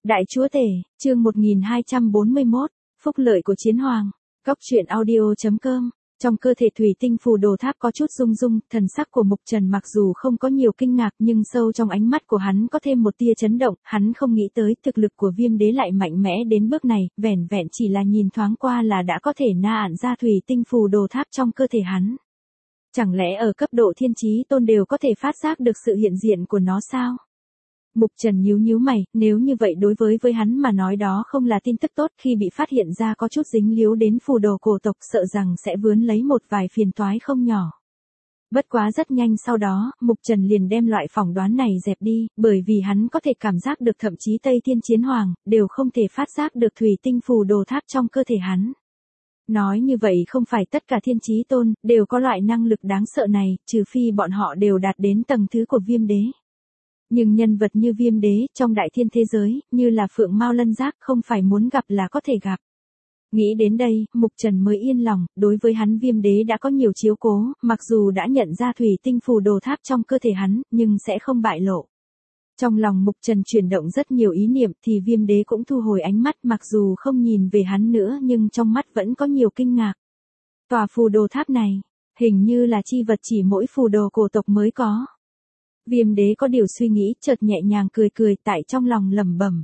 Đại chúa tể, chương 1241, phúc lợi của chiến hoàng. Góc truyện audio.com. Trong cơ thể thủy tinh phù đồ tháp có chút rung rung, thần sắc của Mục Trần mặc dù không có nhiều kinh ngạc nhưng sâu trong ánh mắt của hắn có thêm một tia chấn động, hắn không nghĩ tới thực lực của Viêm Đế lại mạnh mẽ đến bước này, vẻn vẹn chỉ là nhìn thoáng qua là đã có thể na ẵn ra thủy tinh phù đồ tháp trong cơ thể hắn. Chẳng lẽ ở cấp độ thiên chí tôn đều có thể phát giác được sự hiện diện của nó sao? Mục Trần nhíu mày, nếu như vậy đối với hắn mà nói đó không là tin tức tốt, khi bị phát hiện ra có chút dính líu đến phù đồ cổ tộc sợ rằng sẽ vướng lấy một vài phiền toái không nhỏ. Bất quá rất nhanh sau đó, Mục Trần liền đem loại phỏng đoán này dẹp đi, bởi vì hắn có thể cảm giác được thậm chí Tây Thiên Chiến Hoàng đều không thể phát giác được thủy tinh phù đồ tháp trong cơ thể hắn. Nói như vậy không phải tất cả thiên chí tôn đều có loại năng lực đáng sợ này, trừ phi bọn họ đều đạt đến tầng thứ của Viêm Đế. Nhưng nhân vật như Viêm Đế trong đại thiên thế giới, như là Phượng Mao Lân Giác không phải muốn gặp là có thể gặp. Nghĩ đến đây, Mục Trần mới yên lòng, đối với hắn Viêm Đế đã có nhiều chiếu cố, mặc dù đã nhận ra thủy tinh phù đồ tháp trong cơ thể hắn, nhưng sẽ không bại lộ. Trong lòng Mục Trần chuyển động rất nhiều ý niệm thì Viêm Đế cũng thu hồi ánh mắt, mặc dù không nhìn về hắn nữa nhưng trong mắt vẫn có nhiều kinh ngạc. Tòa phù đồ tháp này, hình như là chi vật chỉ mỗi phù đồ cổ tộc mới có. Viêm Đế có điều suy nghĩ, chợt nhẹ nhàng cười tại trong lòng lẩm bẩm.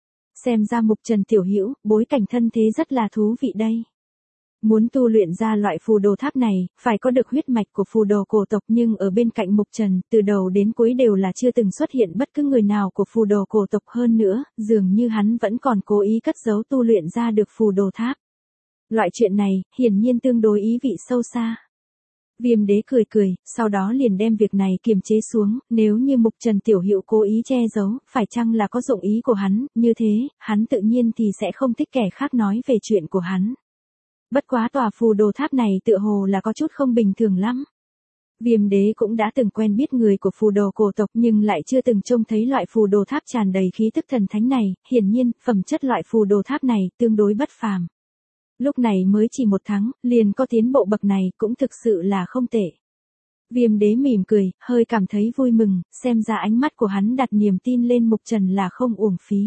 Xem ra Mục Trần tiểu hữu, bối cảnh thân thế rất là thú vị đây. Muốn tu luyện ra loại phù đồ tháp này, phải có được huyết mạch của phù đồ cổ tộc, nhưng ở bên cạnh Mục Trần, từ đầu đến cuối đều là chưa từng xuất hiện bất cứ người nào của phù đồ cổ tộc, hơn nữa, dường như hắn vẫn còn cố ý cất giấu tu luyện ra được phù đồ tháp. Loại chuyện này, hiển nhiên tương đối ý vị sâu xa. Viêm Đế cười, sau đó liền đem việc này kiềm chế xuống, nếu như Mục Trần tiểu hữu cố ý che giấu, phải chăng là có dụng ý của hắn, như thế, hắn tự nhiên thì sẽ không thích kẻ khác nói về chuyện của hắn. Bất quá tòa phù đồ tháp này tựa hồ là có chút không bình thường lắm. Viêm Đế cũng đã từng quen biết người của phù đồ cổ tộc nhưng lại chưa từng trông thấy loại phù đồ tháp tràn đầy khí tức thần thánh này, hiển nhiên, phẩm chất loại phù đồ tháp này tương đối bất phàm. Lúc này mới chỉ 1 tháng, liền có tiến bộ bậc này cũng thực sự là không tệ. Viêm Đế mỉm cười, hơi cảm thấy vui mừng, xem ra ánh mắt của hắn đặt niềm tin lên Mục Trần là không uổng phí.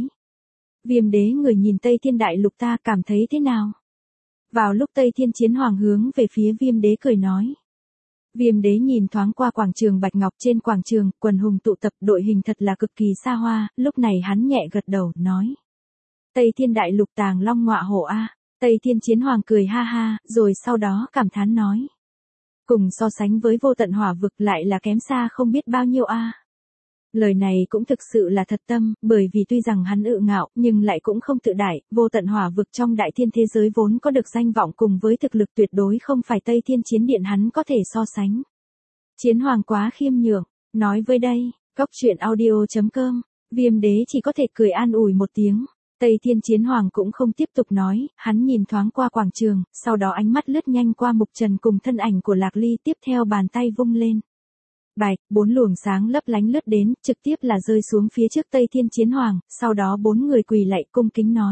Viêm Đế người nhìn Tây Thiên Đại Lục ta cảm thấy thế nào? Vào lúc Tây Thiên Chiến Hoàng hướng về phía Viêm Đế cười nói. Viêm Đế nhìn thoáng qua quảng trường Bạch Ngọc, trên quảng trường, quần hùng tụ tập, đội hình thật là cực kỳ xa hoa, lúc này hắn nhẹ gật đầu, nói. Tây Thiên Đại Lục tàng long ngọa hổ a. Tây Thiên Chiến Hoàng cười ha ha, rồi sau đó cảm thán nói. Cùng so sánh với vô tận hỏa vực lại là kém xa không biết bao nhiêu a. Lời này cũng thực sự là thật tâm, bởi vì tuy rằng hắn ự ngạo, nhưng lại cũng không tự đại, vô tận hỏa vực trong đại thiên thế giới vốn có được danh vọng cùng với thực lực tuyệt đối không phải Tây Thiên Chiến Điện hắn có thể so sánh. Chiến Hoàng quá khiêm nhường, nói với đây, góc truyện audio.com, Viêm Đế chỉ có thể cười an ủi một tiếng. Tây Thiên Chiến Hoàng cũng không tiếp tục nói, hắn nhìn thoáng qua quảng trường, sau đó ánh mắt lướt nhanh qua Mục Trần cùng thân ảnh của Lạc Ly, tiếp theo bàn tay vung lên. Bạch, 4 luồng sáng lấp lánh lướt đến, trực tiếp là rơi xuống phía trước Tây Thiên Chiến Hoàng, sau đó 4 người quỳ lạy cung kính nói.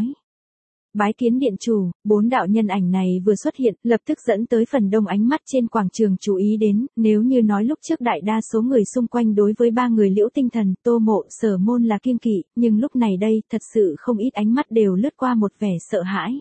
Bái kiến điện chủ. 4 đạo nhân ảnh này vừa xuất hiện, lập tức dẫn tới phần đông ánh mắt trên quảng trường chú ý đến, nếu như nói lúc trước đại đa số người xung quanh đối với 3 người Liễu Tinh Thần, Tô Mộ, Sở Môn là kiêng kỵ, nhưng lúc này đây, thật sự không ít ánh mắt đều lướt qua một vẻ sợ hãi.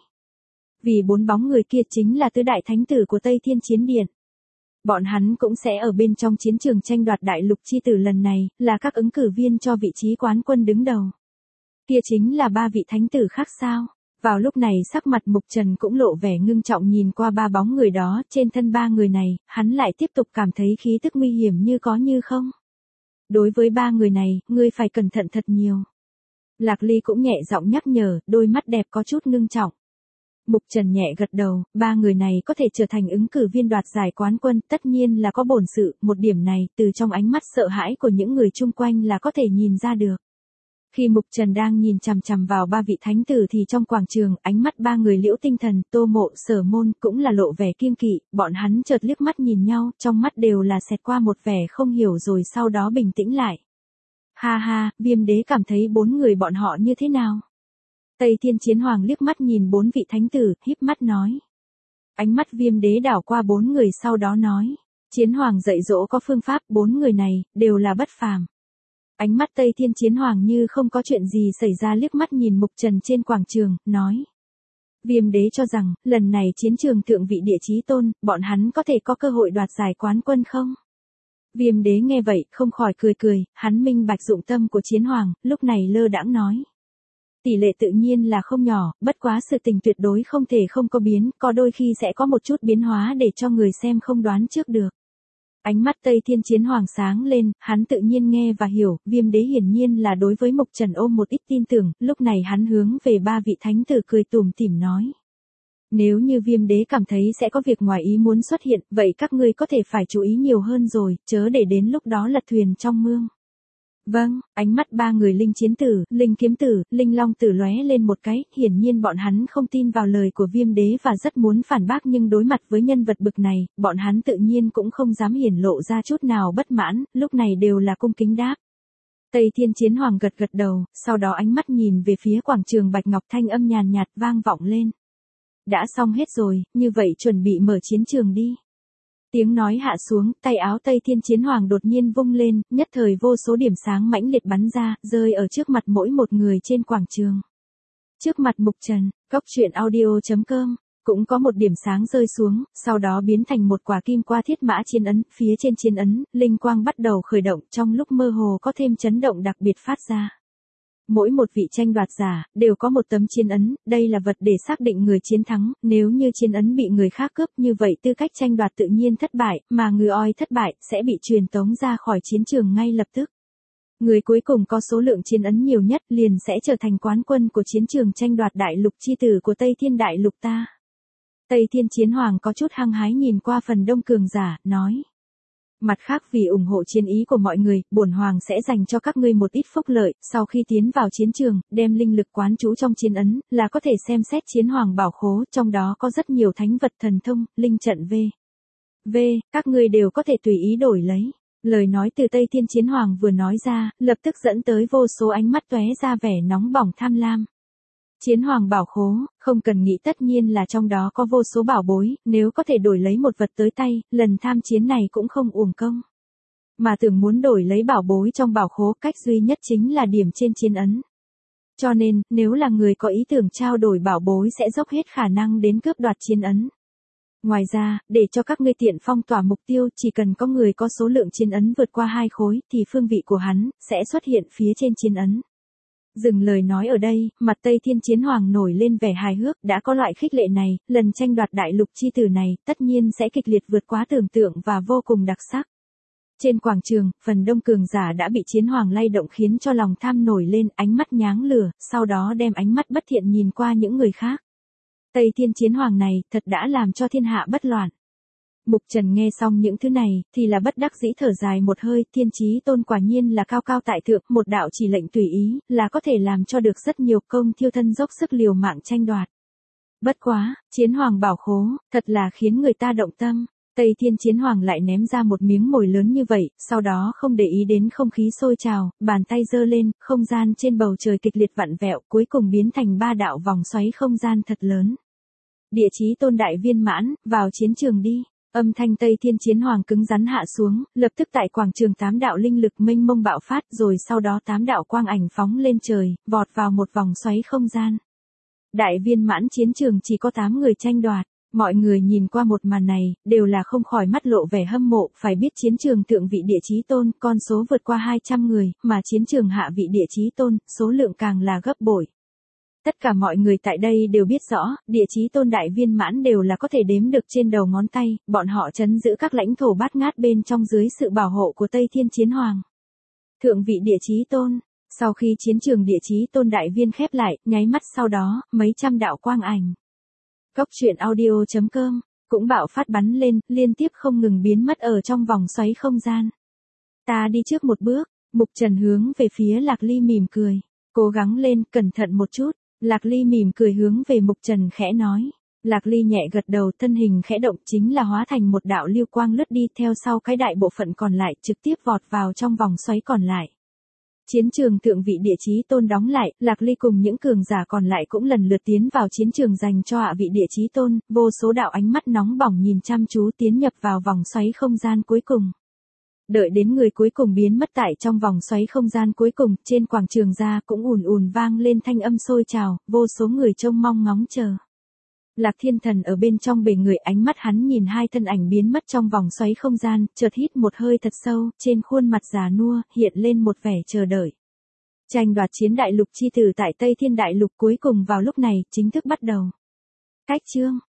Vì 4 bóng người kia chính là tứ đại thánh tử của Tây Thiên Chiến Điện. Bọn hắn cũng sẽ ở bên trong chiến trường tranh đoạt đại lục chi tử lần này, là các ứng cử viên cho vị trí quán quân đứng đầu. Kia chính là 3 vị thánh tử khác sao? Vào lúc này sắc mặt Mục Trần cũng lộ vẻ ngưng trọng nhìn qua 3 bóng người đó, trên thân 3 người này, hắn lại tiếp tục cảm thấy khí tức nguy hiểm như có như không. Đối với 3 người này, ngươi phải cẩn thận thật nhiều. Lạc Ly cũng nhẹ giọng nhắc nhở, đôi mắt đẹp có chút ngưng trọng. Mục Trần nhẹ gật đầu, 3 người này có thể trở thành ứng cử viên đoạt giải quán quân, tất nhiên là có bổn sự, một điểm này, từ trong ánh mắt sợ hãi của những người chung quanh là có thể nhìn ra được. Khi Mục Trần đang nhìn chằm chằm vào 3 vị thánh tử thì trong quảng trường, ánh mắt 3 người Liễu Tinh Thần, Tô Mộ, Sở Môn cũng là lộ vẻ kiêng kỵ, bọn hắn chợt liếc mắt nhìn nhau, trong mắt đều là xẹt qua một vẻ không hiểu rồi sau đó bình tĩnh lại. Ha ha, Viêm Đế cảm thấy 4 người bọn họ như thế nào? Tây Thiên Chiến Hoàng liếc mắt nhìn 4 vị thánh tử, híp mắt nói. Ánh mắt Viêm Đế đảo qua 4 người sau đó nói. Chiến Hoàng dạy dỗ có phương pháp, 4 người này, đều là bất phàm. Ánh mắt Tây Thiên Chiến Hoàng như không có chuyện gì xảy ra liếc mắt nhìn Mục Trần trên quảng trường, nói. Viêm đế cho rằng, lần này chiến trường thượng vị địa chí tôn, bọn hắn có thể có cơ hội đoạt giải quán quân không? Viêm đế nghe vậy, không khỏi cười, hắn minh bạch dụng tâm của Chiến Hoàng, lúc này lơ đãng nói. Tỷ lệ tự nhiên là không nhỏ, bất quá sự tình tuyệt đối không thể không có biến, có đôi khi sẽ có một chút biến hóa để cho người xem không đoán trước được. Ánh mắt Tây Thiên Chiến Hoàng sáng lên, hắn tự nhiên nghe và hiểu, Viêm đế hiển nhiên là đối với Mục Trần ôm một ít tin tưởng, lúc này hắn hướng về ba vị thánh tử cười tủm tỉm nói. Nếu như Viêm đế cảm thấy sẽ có việc ngoài ý muốn xuất hiện, vậy các ngươi có thể phải chú ý nhiều hơn rồi, chớ để đến lúc đó lật thuyền trong mương. Vâng, ánh mắt ba người Linh Chiến Tử, Linh Kiếm Tử, Linh Long Tử lóe lên một cái, hiển nhiên bọn hắn không tin vào lời của Viêm đế và rất muốn phản bác, nhưng đối mặt với nhân vật bực này, bọn hắn tự nhiên cũng không dám hiển lộ ra chút nào bất mãn, lúc này đều là cung kính đáp. Tây Thiên Chiến Hoàng gật đầu, sau đó ánh mắt nhìn về phía quảng trường Bạch Ngọc, thanh âm nhàn nhạt vang vọng lên. Đã xong hết rồi, như vậy chuẩn bị mở chiến trường đi. Tiếng nói hạ xuống, tay áo Tây Thiên Chiến Hoàng đột nhiên vung lên, nhất thời vô số điểm sáng mãnh liệt bắn ra, rơi ở trước mặt mỗi một người trên quảng trường. Trước mặt Mục Trần, coctruyện.audio.com, cũng có một điểm sáng rơi xuống, sau đó biến thành một quả kim qua thiết mã chiến ấn, phía trên chiến ấn, linh quang bắt đầu khởi động, trong lúc mơ hồ có thêm chấn động đặc biệt phát ra. Mỗi một vị tranh đoạt giả, đều có một tấm chiến ấn, đây là vật để xác định người chiến thắng, nếu như chiến ấn bị người khác cướp như vậy tư cách tranh đoạt tự nhiên thất bại, mà người oi thất bại, sẽ bị truyền tống ra khỏi chiến trường ngay lập tức. Người cuối cùng có số lượng chiến ấn nhiều nhất liền sẽ trở thành quán quân của chiến trường tranh đoạt đại lục chi tử của Tây Thiên đại lục ta. Tây Thiên Chiến Hoàng có chút hăng hái nhìn qua phần đông cường giả, nói. Mặt khác vì ủng hộ chiến ý của mọi người, bổn hoàng sẽ dành cho các ngươi một ít phúc lợi, sau khi tiến vào chiến trường, đem linh lực quán trú trong chiến ấn, là có thể xem xét chiến hoàng bảo khố, trong đó có rất nhiều thánh vật thần thông, linh trận v. Các ngươi đều có thể tùy ý đổi lấy. Lời nói từ Tây Thiên Chiến Hoàng vừa nói ra, lập tức dẫn tới vô số ánh mắt tóe ra vẻ nóng bỏng tham lam. Chiến Hoàng bảo khố, không cần nghĩ tất nhiên là trong đó có vô số bảo bối, nếu có thể đổi lấy một vật tới tay, lần tham chiến này cũng không uổng công. Mà tưởng muốn đổi lấy bảo bối trong bảo khố, cách duy nhất chính là điểm trên chiến ấn. Cho nên, nếu là người có ý tưởng trao đổi bảo bối sẽ dốc hết khả năng đến cướp đoạt chiến ấn. Ngoài ra, để cho các ngươi tiện phong tỏa mục tiêu, chỉ cần có người có số lượng chiến ấn vượt qua 2 khối, thì phương vị của hắn sẽ xuất hiện phía trên chiến ấn. Dừng lời nói ở đây, mặt Tây Thiên Chiến Hoàng nổi lên vẻ hài hước, đã có loại khích lệ này, lần tranh đoạt đại lục chi tử này, tất nhiên sẽ kịch liệt vượt quá tưởng tượng và vô cùng đặc sắc. Trên quảng trường, phần đông cường giả đã bị Chiến Hoàng lay động khiến cho lòng tham nổi lên, ánh mắt nháng lửa, sau đó đem ánh mắt bất thiện nhìn qua những người khác. Tây Thiên Chiến Hoàng này, thật đã làm cho thiên hạ bất loạn. Mục Trần nghe xong những thứ này, thì là bất đắc dĩ thở dài một hơi, Thiên Chí Tôn quả nhiên là cao cao tại thượng, một đạo chỉ lệnh tùy ý, là có thể làm cho được rất nhiều công thiêu thân dốc sức liều mạng tranh đoạt. Bất quá, Chiến Hoàng bảo khố, thật là khiến người ta động tâm. Tây Thiên Chiến Hoàng lại ném ra một miếng mồi lớn như vậy, sau đó không để ý đến không khí sôi trào, bàn tay giơ lên, không gian trên bầu trời kịch liệt vặn vẹo, cuối cùng biến thành 3 đạo vòng xoáy không gian thật lớn. Địa Chí Tôn đại viên mãn, vào chiến trường đi. Âm thanh Tây Thiên Chiến Hoàng cứng rắn hạ xuống, lập tức tại quảng trường 8 đạo linh lực mênh mông bạo phát, rồi sau đó 8 đạo quang ảnh phóng lên trời, vọt vào một vòng xoáy không gian. Đại viên mãn chiến trường chỉ có 8 người tranh đoạt, mọi người nhìn qua một màn này, đều là không khỏi mắt lộ vẻ hâm mộ, phải biết chiến trường thượng vị địa chí tôn, con số vượt qua 200 người, mà chiến trường hạ vị địa chí tôn, số lượng càng là gấp bội. Tất cả mọi người tại đây đều biết rõ, địa chí tôn đại viên mãn đều là có thể đếm được trên đầu ngón tay, bọn họ trấn giữ các lãnh thổ bát ngát bên trong dưới sự bảo hộ của Tây Thiên Chiến Hoàng. Thượng vị địa chí tôn, sau khi chiến trường địa chí tôn đại viên khép lại, nháy mắt sau đó, mấy trăm đạo quang ảnh. Coctruyện.audio.com, cũng bạo phát bắn lên, liên tiếp không ngừng biến mất ở trong vòng xoáy không gian. Ta đi trước một bước, Mục Trần hướng về phía Lạc Ly mỉm cười, cố gắng lên, cẩn thận một chút. Lạc Ly mỉm cười hướng về Mục Trần khẽ nói. Lạc Ly nhẹ gật đầu, thân hình khẽ động chính là hóa thành một đạo lưu quang lướt đi, theo sau cái đại bộ phận còn lại trực tiếp vọt vào trong vòng xoáy còn lại. Chiến trường thượng vị địa chí tôn đóng lại, Lạc Ly cùng những cường giả còn lại cũng lần lượt tiến vào chiến trường dành cho hạ vị địa chí tôn, vô số đạo ánh mắt nóng bỏng nhìn chăm chú tiến nhập vào vòng xoáy không gian cuối cùng. Đợi đến người cuối cùng biến mất tại trong vòng xoáy không gian cuối cùng, trên quảng trường ra cũng ùn ùn vang lên thanh âm sôi trào, vô số người trông mong ngóng chờ. Lạc Thiên Thần ở bên trong bề người, ánh mắt hắn nhìn hai thân ảnh biến mất trong vòng xoáy không gian, chợt hít một hơi thật sâu, trên khuôn mặt già nua, hiện lên một vẻ chờ đợi. Tranh đoạt chiến đại lục chi tử tại Tây Thiên Đại Lục cuối cùng vào lúc này, chính thức bắt đầu. Cách chương